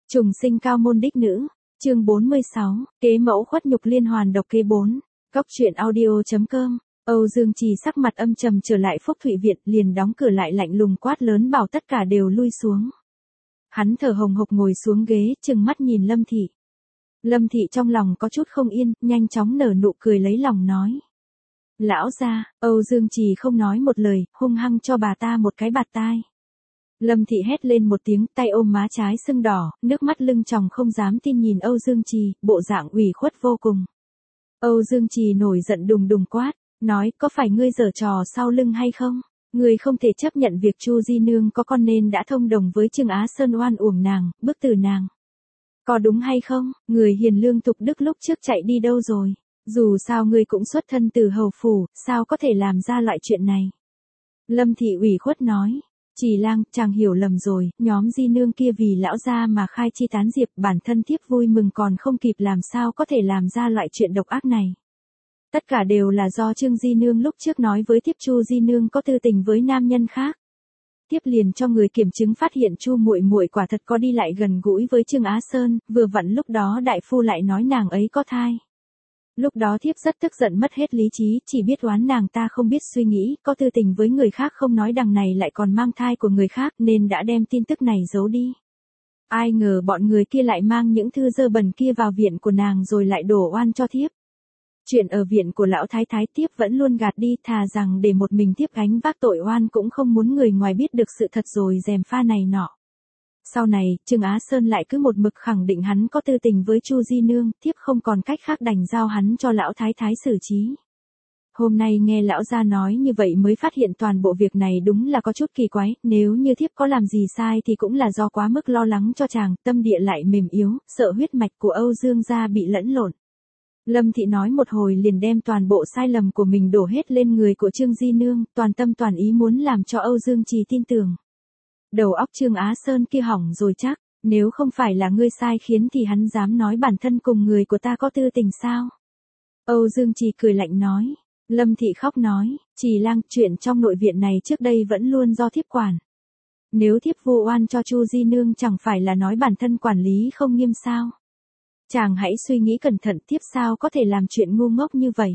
Trùng sinh cao môn đích nữ, chương 46, kế mẫu khuất nhục liên hoàn độc kế 4, Cóc truyện audio.com. Âu Dương Trì sắc mặt âm trầm trở lại Phúc Thụy Viện, liền đóng cửa lại lạnh lùng quát lớn bảo tất cả đều lui xuống. Hắn thở hồng hộc ngồi xuống ghế, trừng mắt nhìn Lâm Thị. Lâm Thị trong lòng có chút không yên, nhanh chóng nở nụ cười lấy lòng nói. Lão gia, Âu Dương Trì không nói một lời, hung hăng cho bà ta một cái bạt tai. Lâm Thị hét lên một tiếng, tay ôm má trái sưng đỏ, nước mắt lưng tròng không dám tin nhìn Âu Dương Trì, bộ dạng ủy khuất vô cùng. Âu Dương Trì nổi giận đùng đùng quát, nói có phải ngươi giở trò sau lưng hay không? Ngươi không thể chấp nhận việc Chu Di Nương có con nên đã thông đồng với Trương Á Sơn oan uổng nàng, bức tử nàng. Có đúng hay không? Người hiền lương tục đức lúc trước chạy đi đâu rồi? Dù sao ngươi cũng xuất thân từ hầu phủ, sao có thể làm ra loại chuyện này? Lâm Thị ủy khuất nói. Trì lang, chàng hiểu lầm rồi, nhóm Di Nương kia vì lão gia mà khai chi tán diệp, bản thân thiếp vui mừng còn không kịp làm sao có thể làm ra loại chuyện độc ác này. Tất cả đều là do Trương Di Nương lúc trước nói với thiếp Chu Di Nương có tư tình với nam nhân khác. Thiếp liền cho người kiểm chứng phát hiện Chu muội muội quả thật có đi lại gần gũi với Trương Á Sơn, vừa vặn lúc đó đại phu lại nói nàng ấy có thai. Lúc đó thiếp rất tức giận mất hết lý trí, chỉ biết oán nàng ta không biết suy nghĩ, có tư tình với người khác không nói đằng này lại còn mang thai của người khác nên đã đem tin tức này giấu đi. Ai ngờ bọn người kia lại mang những thư dơ bẩn kia vào viện của nàng rồi lại đổ oan cho thiếp. Chuyện ở viện của lão thái thái thiếp vẫn luôn gạt đi, thà rằng để một mình thiếp gánh vác tội oan cũng không muốn người ngoài biết được sự thật rồi gièm pha này nọ. Sau này, Trương Á Sơn lại cứ một mực khẳng định hắn có tư tình với Chu Di Nương, thiếp không còn cách khác đành giao hắn cho lão thái thái xử trí. Hôm nay nghe lão gia nói như vậy mới phát hiện toàn bộ việc này đúng là có chút kỳ quái, nếu như thiếp có làm gì sai thì cũng là do quá mức lo lắng cho chàng, tâm địa lại mềm yếu, sợ huyết mạch của Âu Dương gia bị lẫn lộn. Lâm Thị nói một hồi liền đem toàn bộ sai lầm của mình đổ hết lên người của Trương Di Nương, toàn tâm toàn ý muốn làm cho Âu Dương Trì tin tưởng. Đầu óc Trương Á Sơn kia hỏng rồi chắc, nếu không phải là ngươi sai khiến thì hắn dám nói bản thân cùng người của ta có tư tình sao? Âu Dương Trì cười lạnh nói. Lâm Thị khóc nói, Trì lang, chuyện trong nội viện này trước đây vẫn luôn do thiếp quản. Nếu thiếp vu oan cho Chu Di Nương chẳng phải là nói bản thân quản lý không nghiêm sao? Chàng hãy suy nghĩ cẩn thận, thiếp sao có thể làm chuyện ngu ngốc như vậy?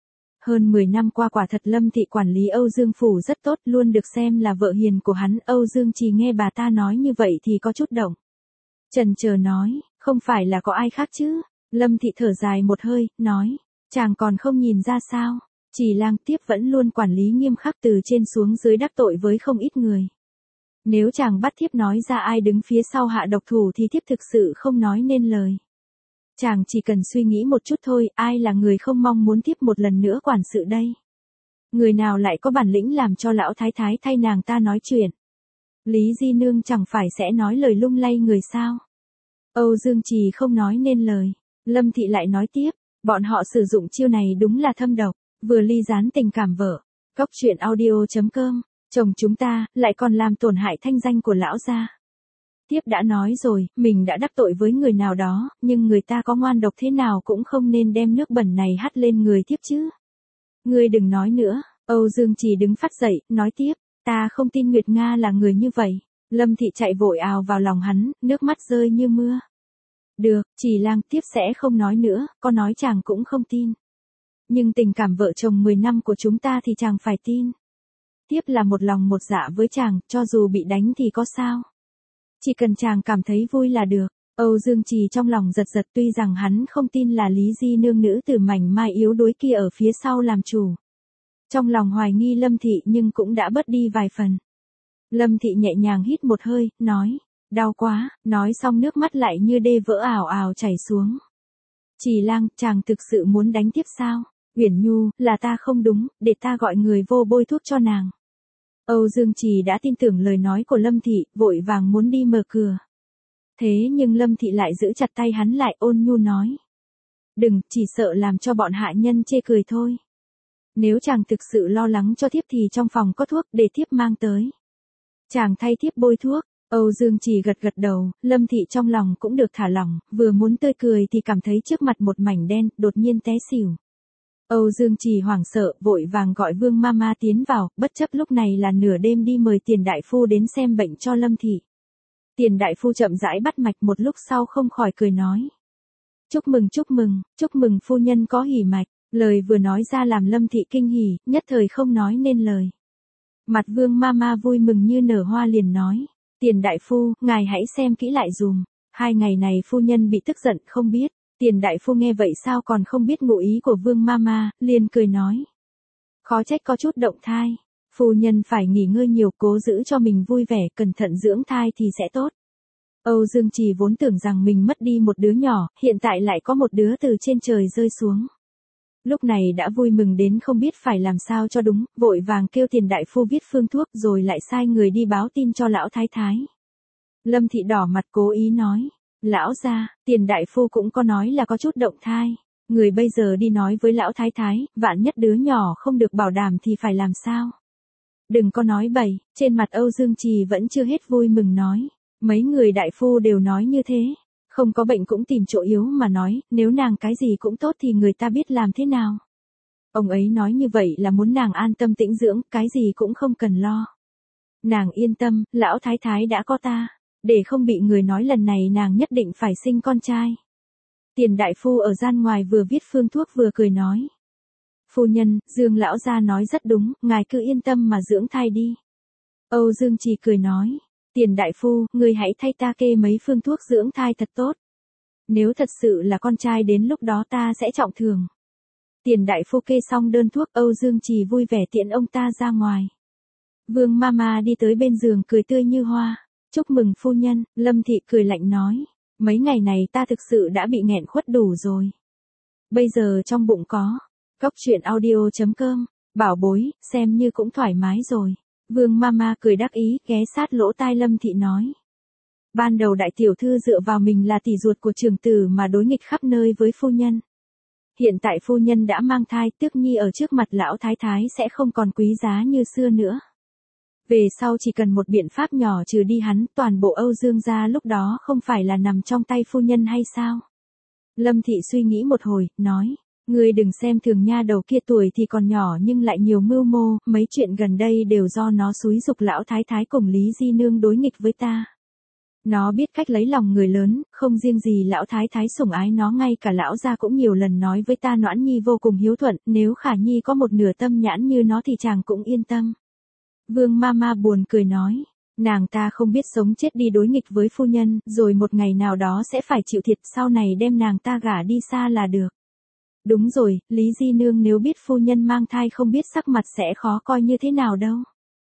Hơn 10 năm qua quả thật Lâm Thị quản lý Âu Dương Phủ rất tốt, luôn được xem là vợ hiền của hắn. Âu Dương Trì nghe bà ta nói như vậy thì có chút động. Chần chờ nói, không phải là có ai khác chứ? Lâm Thị thở dài một hơi, nói, chàng còn không nhìn ra sao? Trì lang, tiếp vẫn luôn quản lý nghiêm khắc từ trên xuống dưới đắc tội với không ít người. Nếu chàng bắt thiếp nói ra ai đứng phía sau hạ độc thủ thì thiếp thực sự không nói nên lời. Chàng chỉ cần suy nghĩ một chút thôi, ai là người không mong muốn thiếp một lần nữa quản sự đây? Người nào lại có bản lĩnh làm cho lão thái thái thay nàng ta nói chuyện? Lý Di Nương chẳng phải sẽ nói lời lung lay người sao? Âu Dương Trì không nói nên lời. Lâm Thị lại nói tiếp, bọn họ sử dụng chiêu này đúng là thâm độc, vừa ly gián tình cảm vợ. Cóc truyện audio.com, chồng chúng ta, lại còn làm tổn hại thanh danh của lão gia. Thiếp đã nói rồi, mình đã đắc tội với người nào đó, nhưng người ta có ngoan độc thế nào cũng không nên đem nước bẩn này hắt lên người thiếp chứ. Ngươi đừng nói nữa, Âu Dương Trì đứng phát dậy, nói tiếp, ta không tin Nguyệt Nga là người như vậy. Lâm Thị chạy vội ào vào lòng hắn, nước mắt rơi như mưa. Được, Trì lang, tiếp sẽ không nói nữa, có nói chàng cũng không tin. Nhưng tình cảm vợ chồng 10 năm của chúng ta thì chàng phải tin. Tiếp là một lòng một dạ với chàng, cho dù bị đánh thì có sao. Chỉ cần chàng cảm thấy vui là được. Âu Dương Trì trong lòng giật giật, tuy rằng hắn không tin là Lý Di Nương nữ tử mảnh mai yếu đuối kia ở phía sau làm chủ. Trong lòng hoài nghi Lâm Thị nhưng cũng đã bớt đi vài phần. Lâm Thị nhẹ nhàng hít một hơi, nói, đau quá, nói xong nước mắt lại như đê vỡ ào ào chảy xuống. Trì lang, chàng thực sự muốn đánh tiếp sao? Uyển Nhu, là ta không đúng, để ta gọi người vô bôi thuốc cho nàng. Âu Dương Trì đã tin tưởng lời nói của Lâm Thị, vội vàng muốn đi mở cửa. Thế nhưng Lâm Thị lại giữ chặt tay hắn lại, ôn nhu nói. Đừng, chỉ sợ làm cho bọn hạ nhân chê cười thôi. Nếu chàng thực sự lo lắng cho thiếp thì trong phòng có thuốc để thiếp mang tới. Chàng thay thiếp bôi thuốc. Âu Dương Trì gật gật đầu, Lâm Thị trong lòng cũng được thả lỏng, vừa muốn tươi cười thì cảm thấy trước mặt một mảnh đen, đột nhiên té xỉu. Âu Dương Trì hoảng sợ, vội vàng gọi Vương Mama tiến vào, bất chấp lúc này là nửa đêm đi mời Tiền đại phu đến xem bệnh cho Lâm Thị. Tiền đại phu chậm rãi bắt mạch một lúc sau không khỏi cười nói. Chúc mừng phu nhân có hỉ mạch, lời vừa nói ra làm Lâm Thị kinh hỉ, nhất thời không nói nên lời. Mặt Vương Mama vui mừng như nở hoa liền nói, Tiền đại phu, ngài hãy xem kỹ lại dùm, 2 ngày này phu nhân bị tức giận không biết. Tiền đại phu nghe vậy sao còn không biết ngụ ý của Vương Mama, liền cười nói. Khó trách có chút động thai, phu nhân phải nghỉ ngơi nhiều, cố giữ cho mình vui vẻ, cẩn thận dưỡng thai thì sẽ tốt. Âu Dương Trì vốn tưởng rằng mình mất đi một đứa nhỏ, hiện tại lại có một đứa từ trên trời rơi xuống. Lúc này đã vui mừng đến không biết phải làm sao cho đúng, vội vàng kêu Tiền đại phu viết phương thuốc rồi lại sai người đi báo tin cho lão thái thái. Lâm Thị đỏ mặt cố ý nói, lão gia, Tiền đại phu cũng có nói là có chút động thai, người bây giờ đi nói với lão thái thái, vạn nhất đứa nhỏ không được bảo đảm thì phải làm sao? Đừng có nói bậy, trên mặt Âu Dương Trì vẫn chưa hết vui mừng nói, mấy người đại phu đều nói như thế, không có bệnh cũng tìm chỗ yếu mà nói, nếu nàng cái gì cũng tốt thì người ta biết làm thế nào. Ông ấy nói như vậy là muốn nàng an tâm tĩnh dưỡng, cái gì cũng không cần lo. Nàng yên tâm, lão thái thái đã có ta, để không bị người nói lần này nàng nhất định phải sinh con trai. Tiền đại phu ở gian ngoài vừa viết phương thuốc vừa cười nói. Phu nhân, Dương lão gia nói rất đúng, ngài cứ yên tâm mà dưỡng thai đi. Âu Dương Trì cười nói, Tiền đại phu, ngươi hãy thay ta kê mấy phương thuốc dưỡng thai thật tốt. Nếu thật sự là con trai đến lúc đó ta sẽ trọng thưởng. Tiền đại phu kê xong đơn thuốc, Âu Dương Trì vui vẻ tiện ông ta ra ngoài. Vương Mama đi tới bên giường cười tươi như hoa. Chúc mừng phu nhân, Lâm Thị cười lạnh nói. Mấy ngày này ta thực sự đã bị nghẹn khuất đủ rồi. Bây giờ trong bụng có. Cóc truyện audio.com. Bảo bối, xem như cũng thoải mái rồi. Vương Mama cười đắc ý, ghé sát lỗ tai Lâm Thị nói. Ban đầu đại tiểu thư dựa vào mình là tỷ ruột của trưởng tử mà đối nghịch khắp nơi với phu nhân. Hiện tại phu nhân đã mang thai, Tước Nhi ở trước mặt lão thái thái sẽ không còn quý giá như xưa nữa. Về sau chỉ cần một biện pháp nhỏ trừ đi hắn, toàn bộ Âu Dương gia lúc đó không phải là nằm trong tay phu nhân hay sao? Lâm Thị suy nghĩ một hồi, nói, ngươi đừng xem thường nha đầu kia, tuổi thì còn nhỏ nhưng lại nhiều mưu mô, mấy chuyện gần đây đều do nó xúi giục lão thái thái cùng Lý Di Nương đối nghịch với ta. Nó biết cách lấy lòng người lớn, không riêng gì lão thái thái sủng ái nó, ngay cả lão gia cũng nhiều lần nói với ta Noãn Nhi vô cùng hiếu thuận, nếu Khả Nhi có một nửa tâm nhãn như nó thì chàng cũng yên tâm. Vương Mama buồn cười nói, nàng ta không biết sống chết đi đối nghịch với phu nhân, rồi một ngày nào đó sẽ phải chịu thiệt, sau này đem nàng ta gả đi xa là được. Đúng rồi, Lý Di Nương nếu biết phu nhân mang thai không biết sắc mặt sẽ khó coi như thế nào đâu.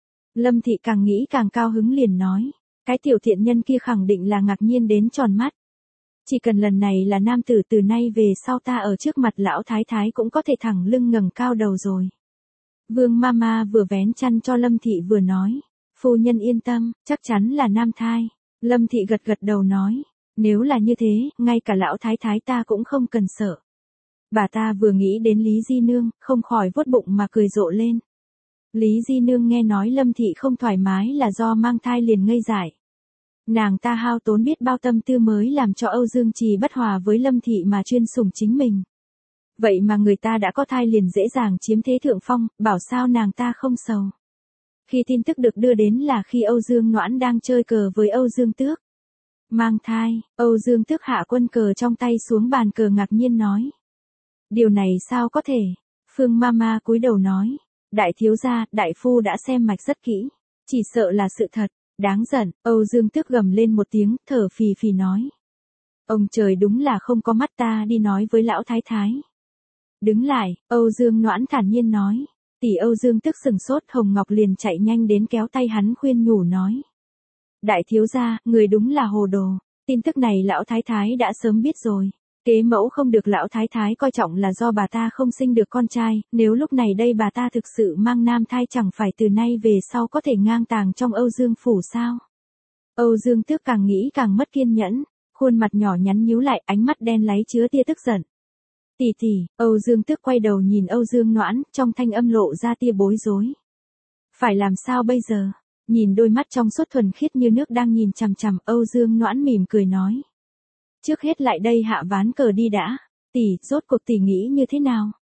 Lâm Thị càng nghĩ càng cao hứng liền nói, cái tiểu thiện nhân kia khẳng định là ngạc nhiên đến tròn mắt. Chỉ cần lần này là nam tử, từ nay về sau ta ở trước mặt lão thái thái cũng có thể thẳng lưng ngẩng cao đầu rồi. Vương Mama vừa vén chăn cho Lâm Thị vừa nói, phu nhân yên tâm, chắc chắn là nam thai. Lâm Thị gật gật đầu nói, nếu là như thế, ngay cả lão thái thái ta cũng không cần sợ. Bà ta vừa nghĩ đến Lý Di Nương, không khỏi vuốt bụng mà cười rộ lên. Lý Di Nương nghe nói Lâm Thị không thoải mái là do mang thai liền ngây dại. Nàng ta hao tốn biết bao tâm tư mới làm cho Âu Dương Trì bất hòa với Lâm Thị mà chuyên sủng chính mình. Vậy mà người ta đã có thai liền dễ dàng chiếm thế thượng phong, bảo sao nàng ta không sầu. Khi tin tức được đưa đến là khi Âu Dương Noãn đang chơi cờ với Âu Dương Tước. Mang thai, Âu Dương Tước hạ quân cờ trong tay xuống bàn cờ ngạc nhiên nói. Điều này sao có thể? Phương Mama cúi đầu nói. Đại thiếu gia, đại phu đã xem mạch rất kỹ. Chỉ sợ là sự thật. Đáng giận, Âu Dương Tước gầm lên một tiếng, thở phì phì nói. Ông trời đúng là không có mắt, ta đi nói với lão thái thái. Đứng lại, Âu Dương Noãn thản nhiên nói. Tỷ Âu Dương Tước sừng sốt, Hồng Ngọc liền chạy nhanh đến kéo tay hắn khuyên nhủ nói. Đại thiếu gia, người đúng là hồ đồ. Tin tức này lão thái thái đã sớm biết rồi. Kế mẫu không được lão thái thái coi trọng là do bà ta không sinh được con trai, nếu lúc này đây bà ta thực sự mang nam thai chẳng phải từ nay về sau có thể ngang tàng trong Âu Dương phủ sao? Âu Dương Tước càng nghĩ càng mất kiên nhẫn, khuôn mặt nhỏ nhắn nhíu lại, ánh mắt đen láy chứa tia tức giận. Tỷ tỷ, Âu Dương Tước quay đầu nhìn Âu Dương Noãn, trong thanh âm lộ ra tia bối rối. Phải làm sao bây giờ? Nhìn đôi mắt trong suốt thuần khiết như nước đang nhìn chằm chằm, Âu Dương Noãn mỉm cười nói. Trước hết lại đây hạ ván cờ đi đã. Tỷ, rốt cuộc tỷ nghĩ như thế nào?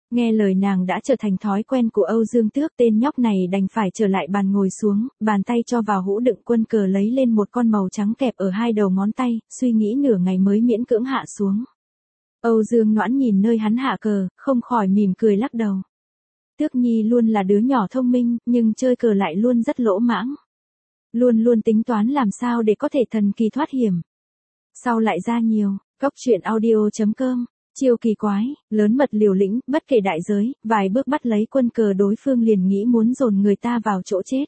Nghe lời nàng đã trở thành thói quen của Âu Dương Tước, tên nhóc này đành phải trở lại bàn ngồi xuống, bàn tay cho vào hũ đựng quân cờ lấy lên một con màu trắng kẹp ở hai đầu ngón tay, suy nghĩ nửa ngày mới miễn cưỡng hạ xuống. Âu Dương Noãn nhìn nơi hắn hạ cờ, không khỏi mỉm cười lắc đầu. Tước Nhi luôn là đứa nhỏ thông minh, nhưng chơi cờ lại luôn rất lỗ mãng. Luôn luôn tính toán làm sao để có thể thần kỳ thoát hiểm. Sau lại ra nhiều, Cóc truyện audio.com. Chiêu kỳ quái, lớn mật liều lĩnh, bất kể đại giới, vài bước bắt lấy quân cờ đối phương liền nghĩ muốn dồn người ta vào chỗ chết.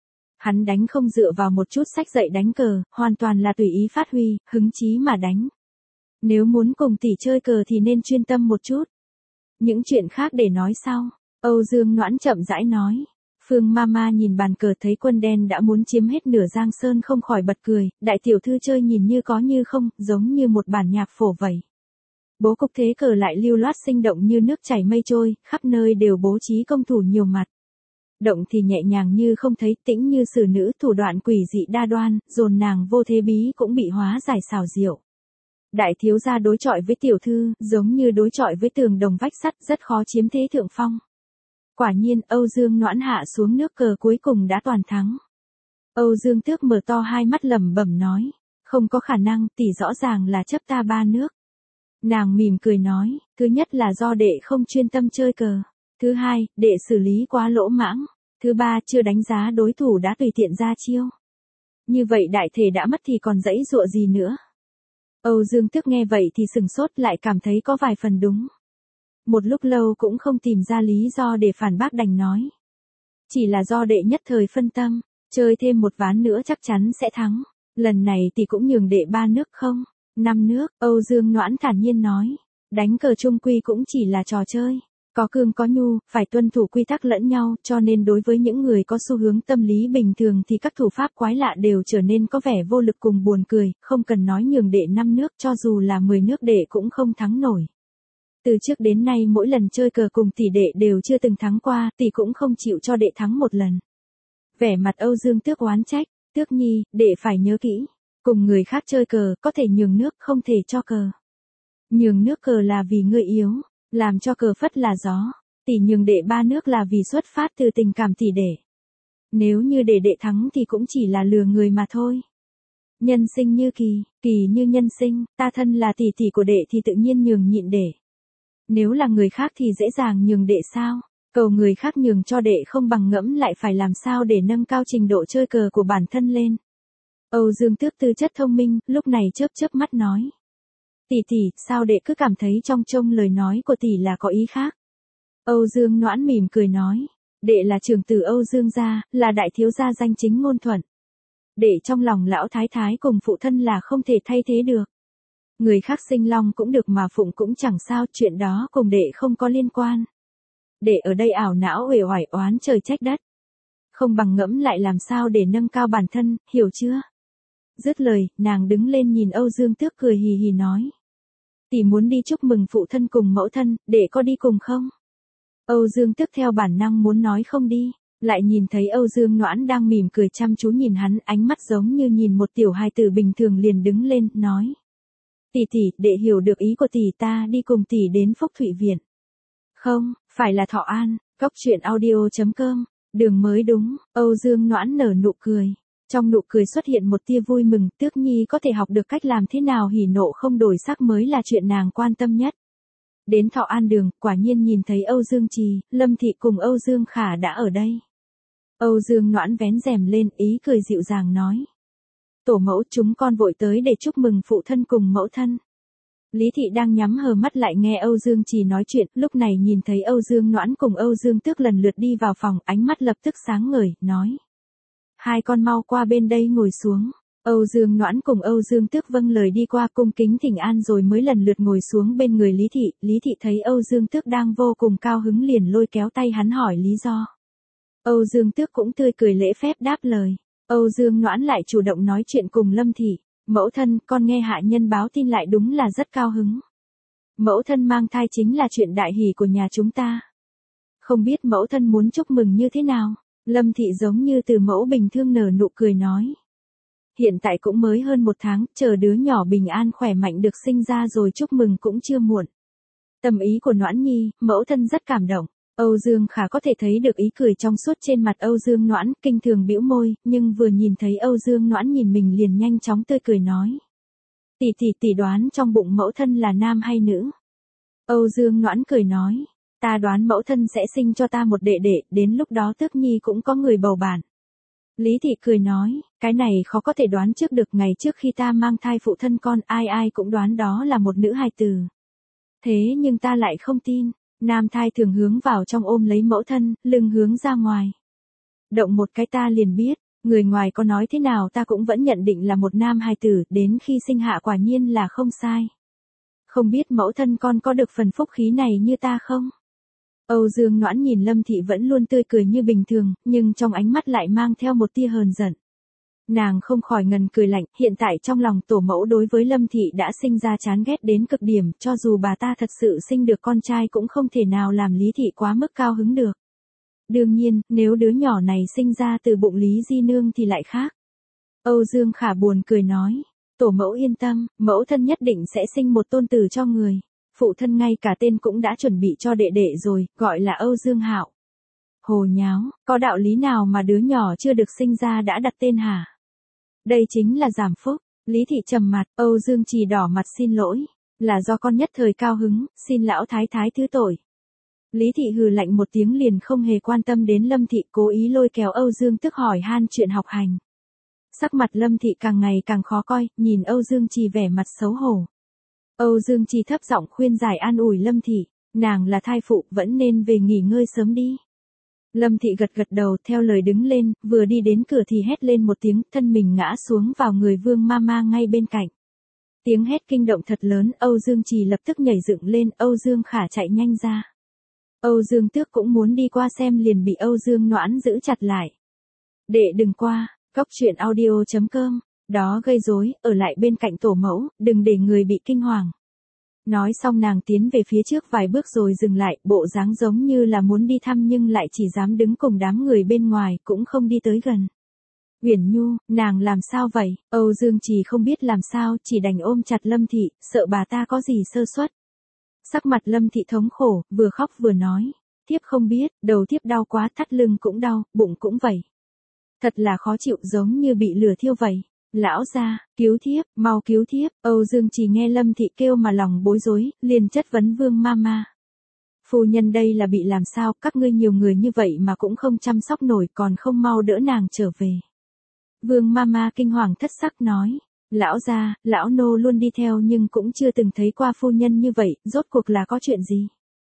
Hắn đánh không dựa vào một chút sách dạy đánh cờ, hoàn toàn là tùy ý phát huy, hứng chí mà đánh. Nếu muốn cùng tỷ chơi cờ thì nên chuyên tâm một chút. Những chuyện khác để nói sau. Âu Dương Noãn chậm rãi nói. Phương Mama nhìn bàn cờ thấy quân đen đã muốn chiếm hết nửa Giang Sơn không khỏi bật cười, đại tiểu thư chơi nhìn như có như không, giống như một bản nhạc phổ vậy. Bố cục thế cờ lại lưu loát sinh động như nước chảy mây trôi, khắp nơi đều bố trí công thủ nhiều mặt. Động thì nhẹ nhàng như không thấy, tĩnh như xử nữ, thủ đoạn quỷ dị đa đoan, dồn nàng vô thế bí cũng bị hóa giải xảo diệu. Đại thiếu gia đối chọi với tiểu thư, giống như đối chọi với tường đồng vách sắt, rất khó chiếm thế thượng phong. Quả nhiên, Âu Dương Noãn hạ xuống nước cờ cuối cùng đã toàn thắng. Âu Dương Tước mở to hai mắt lẩm bẩm nói, không có khả năng, tỷ rõ ràng là chấp ta ba nước. Nàng mỉm cười nói, thứ nhất là do đệ không chuyên tâm chơi cờ. Thứ hai, đệ xử lý quá lỗ mãng. Thứ ba, chưa đánh giá đối thủ đã tùy tiện ra chiêu. Như vậy đại thể đã mất thì còn dãy dụa gì nữa. Âu Dương Tước nghe vậy thì sừng sốt, lại cảm thấy có vài phần đúng. Một lúc lâu cũng không tìm ra lý do để phản bác, đành nói. Chỉ là do đệ nhất thời phân tâm, chơi thêm một ván nữa chắc chắn sẽ thắng. Lần này thì cũng nhường đệ ba nước không? 5 nước, Âu Dương Noãn thản nhiên nói. Đánh cờ chung quy cũng chỉ là trò chơi. Có cương có nhu, phải tuân thủ quy tắc lẫn nhau, cho nên đối với những người có xu hướng tâm lý bình thường thì các thủ pháp quái lạ đều trở nên có vẻ vô lực cùng buồn cười, không cần nói nhường đệ 5 nước, cho dù là 10 nước đệ cũng không thắng nổi. Từ trước đến nay mỗi lần chơi cờ cùng tỷ đệ đều chưa từng thắng qua, tỷ cũng không chịu cho đệ thắng một lần. Vẻ mặt Âu Dương Tước oán trách, Tước Nhi, đệ phải nhớ kỹ. Cùng người khác chơi cờ, có thể nhường nước, không thể cho cờ. Nhường nước cờ là vì ngươi yếu, làm cho cờ phất là gió. Tỷ nhường đệ ba nước là vì xuất phát từ tình cảm tỷ đệ. Nếu như để đệ thắng thì cũng chỉ là lừa người mà thôi. Nhân sinh như kỳ, kỳ như nhân sinh, ta thân là tỷ tỷ của đệ thì tự nhiên nhường nhịn đệ. Nếu là người khác thì dễ dàng nhường đệ sao? Cầu người khác nhường cho đệ không bằng ngẫm lại phải làm sao để nâng cao trình độ chơi cờ của bản thân lên. Âu Dương Tước tư chất thông minh, lúc này chớp chớp mắt nói. Tỷ tỷ, sao đệ cứ cảm thấy trong trông lời nói của tỷ là có ý khác? Âu Dương Noãn mỉm cười nói. Đệ là trưởng tử Âu Dương gia, là đại thiếu gia danh chính ngôn thuận. Đệ trong lòng lão thái thái cùng phụ thân là không thể thay thế được. Người khác sinh long cũng được mà phụng cũng chẳng sao, chuyện đó cùng đệ không có liên quan. Đệ ở đây ảo não uể oải oán trời trách đất. Không bằng ngẫm lại làm sao để nâng cao bản thân, hiểu chưa? Dứt lời, nàng đứng lên nhìn Âu Dương Tước cười hì hì nói. Tỷ muốn đi chúc mừng phụ thân cùng mẫu thân, đệ có đi cùng không? Âu Dương Tước theo bản năng muốn nói không đi, lại nhìn thấy Âu Dương Noãn đang mỉm cười chăm chú nhìn hắn, ánh mắt giống như nhìn một tiểu hài tử bình thường, liền đứng lên, nói. Tỷ tỷ, đệ hiểu được ý của tỷ, ta đi cùng tỷ đến Phúc Thụy Viện. Không, phải là Thọ An, Cóc truyện audio.com, đường mới đúng, Âu Dương Noãn nở nụ cười. Trong nụ cười xuất hiện một tia vui mừng, Tước Nhi có thể học được cách làm thế nào hỉ nộ không đổi sắc mới là chuyện nàng quan tâm nhất. Đến Thọ An đường, quả nhiên nhìn thấy Âu Dương Trì, Lâm Thị cùng Âu Dương Khả đã ở đây. Âu Dương Noãn vén rèm lên, ý cười dịu dàng nói. Tổ mẫu, chúng con vội tới để chúc mừng phụ thân cùng mẫu thân. Lý Thị đang nhắm hờ mắt lại nghe Âu Dương Trì nói chuyện, lúc này nhìn thấy Âu Dương Noãn cùng Âu Dương Tước lần lượt đi vào phòng, ánh mắt lập tức sáng ngời, nói. Hai con mau qua bên đây ngồi xuống. Âu Dương Noãn cùng Âu Dương Tước vâng lời đi qua cung kính thỉnh an rồi mới lần lượt ngồi xuống bên người Lý Thị. Lý Thị thấy Âu Dương Tước đang vô cùng cao hứng liền lôi kéo tay hắn hỏi lý do. Âu Dương Tước cũng tươi cười lễ phép đáp lời. Âu Dương Noãn lại chủ động nói chuyện cùng Lâm Thị. Mẫu thân, con nghe hạ nhân báo tin lại đúng là rất cao hứng. Mẫu thân mang thai chính là chuyện đại hỷ của nhà chúng ta. Không biết mẫu thân muốn chúc mừng như thế nào? Lâm Thị giống như từ mẫu bình thường nở nụ cười nói. Hiện tại cũng mới hơn 1 tháng, chờ đứa nhỏ bình an khỏe mạnh được sinh ra rồi chúc mừng cũng chưa muộn. Tâm ý của Noãn Nhi, mẫu thân rất cảm động. Âu Dương Khả có thể thấy được ý cười trong suốt trên mặt Âu Dương Noãn, kinh thường bĩu môi, nhưng vừa nhìn thấy Âu Dương Noãn nhìn mình liền nhanh chóng tươi cười nói. Tỷ đoán trong bụng mẫu thân là nam hay nữ? Âu Dương Noãn cười nói, ta đoán mẫu thân sẽ sinh cho ta một đệ đệ, đến lúc đó Tước Nhi cũng có người bầu bạn. Lý Thị cười nói, cái này khó có thể đoán trước được, ngày trước khi ta mang thai phụ thân con ai cũng đoán đó là một nữ hài tử. Thế nhưng ta lại không tin, nam thai thường hướng vào trong ôm lấy mẫu thân, lưng hướng ra ngoài. Động một cái ta liền biết, người ngoài có nói thế nào ta cũng vẫn nhận định là một nam hài tử, đến khi sinh hạ quả nhiên là không sai. Không biết mẫu thân con có được phần phúc khí này như ta không? Âu Dương Noãn nhìn Lâm Thị vẫn luôn tươi cười như bình thường, nhưng trong ánh mắt lại mang theo một tia hờn giận. Nàng không khỏi ngần cười lạnh, hiện tại trong lòng tổ mẫu đối với Lâm Thị đã sinh ra chán ghét đến cực điểm, cho dù bà ta thật sự sinh được con trai cũng không thể nào làm Lý Thị quá mức cao hứng được. Đương nhiên, nếu đứa nhỏ này sinh ra từ bụng Lý Di Nương thì lại khác. Âu Dương Khả buồn cười nói, tổ mẫu yên tâm, mẫu thân nhất định sẽ sinh một tôn tử cho người. Phụ thân ngay cả tên cũng đã chuẩn bị cho đệ đệ rồi, gọi là Âu Dương Hạo. Hồ nháo, có đạo lý nào mà đứa nhỏ chưa được sinh ra đã đặt tên hả? Đây chính là giảm phúc. Lý Thị trầm mặt, Âu Dương Trì đỏ mặt xin lỗi, là do con nhất thời cao hứng, xin lão thái thái thứ tội. Lý Thị hừ lạnh một tiếng liền không hề quan tâm đến Lâm Thị, cố ý lôi kéo Âu Dương Tức hỏi han chuyện học hành. Sắc mặt Lâm Thị càng ngày càng khó coi, nhìn Âu Dương Trì vẻ mặt xấu hổ. Âu Dương Trì thấp giọng khuyên giải an ủi Lâm Thị, nàng là thai phụ vẫn nên về nghỉ ngơi sớm đi. Lâm Thị gật gật đầu theo lời đứng lên, vừa đi đến cửa thì hét lên một tiếng, thân mình ngã xuống vào người Vương Mama ngay bên cạnh. Tiếng hét kinh động thật lớn, Âu Dương Trì lập tức nhảy dựng lên, Âu Dương Khả chạy nhanh ra. Âu Dương Tước cũng muốn đi qua xem liền bị Âu Dương Noãn giữ chặt lại. Đệ đừng qua, Cóc Truyện Audio.com, đó gây rối, ở lại bên cạnh tổ mẫu, đừng để người bị kinh hoàng. Nói xong nàng tiến về phía trước vài bước rồi dừng lại, bộ dáng giống như là muốn đi thăm nhưng lại chỉ dám đứng cùng đám người bên ngoài, cũng không đi tới gần. Uyển Nhu, nàng làm sao vậy? Âu Dương Trì không biết làm sao, chỉ đành ôm chặt Lâm Thị, sợ bà ta có gì sơ suất. Sắc mặt Lâm Thị thống khổ, vừa khóc vừa nói, thiếp không biết, đầu thiếp đau quá, thắt lưng cũng đau, bụng cũng vậy. Thật là khó chịu, giống như bị lửa thiêu vậy. Lão gia, cứu thiếp, mau cứu thiếp. Âu Dương Trì nghe Lâm Thị kêu mà lòng bối rối, liền chất vấn Vương Mama. Phu nhân đây là bị làm sao, các ngươi nhiều người như vậy mà cũng không chăm sóc nổi, còn không mau đỡ nàng trở về. Vương Mama kinh hoàng thất sắc nói, lão gia, lão nô luôn đi theo nhưng cũng chưa từng thấy qua phu nhân như vậy, rốt cuộc là có chuyện gì?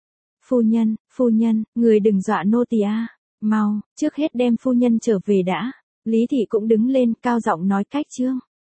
Phu nhân, người đừng dọa nô tỳ a, mau, trước hết đem phu nhân trở về đã. Lý Thị cũng đứng lên, cao giọng nói cách chương.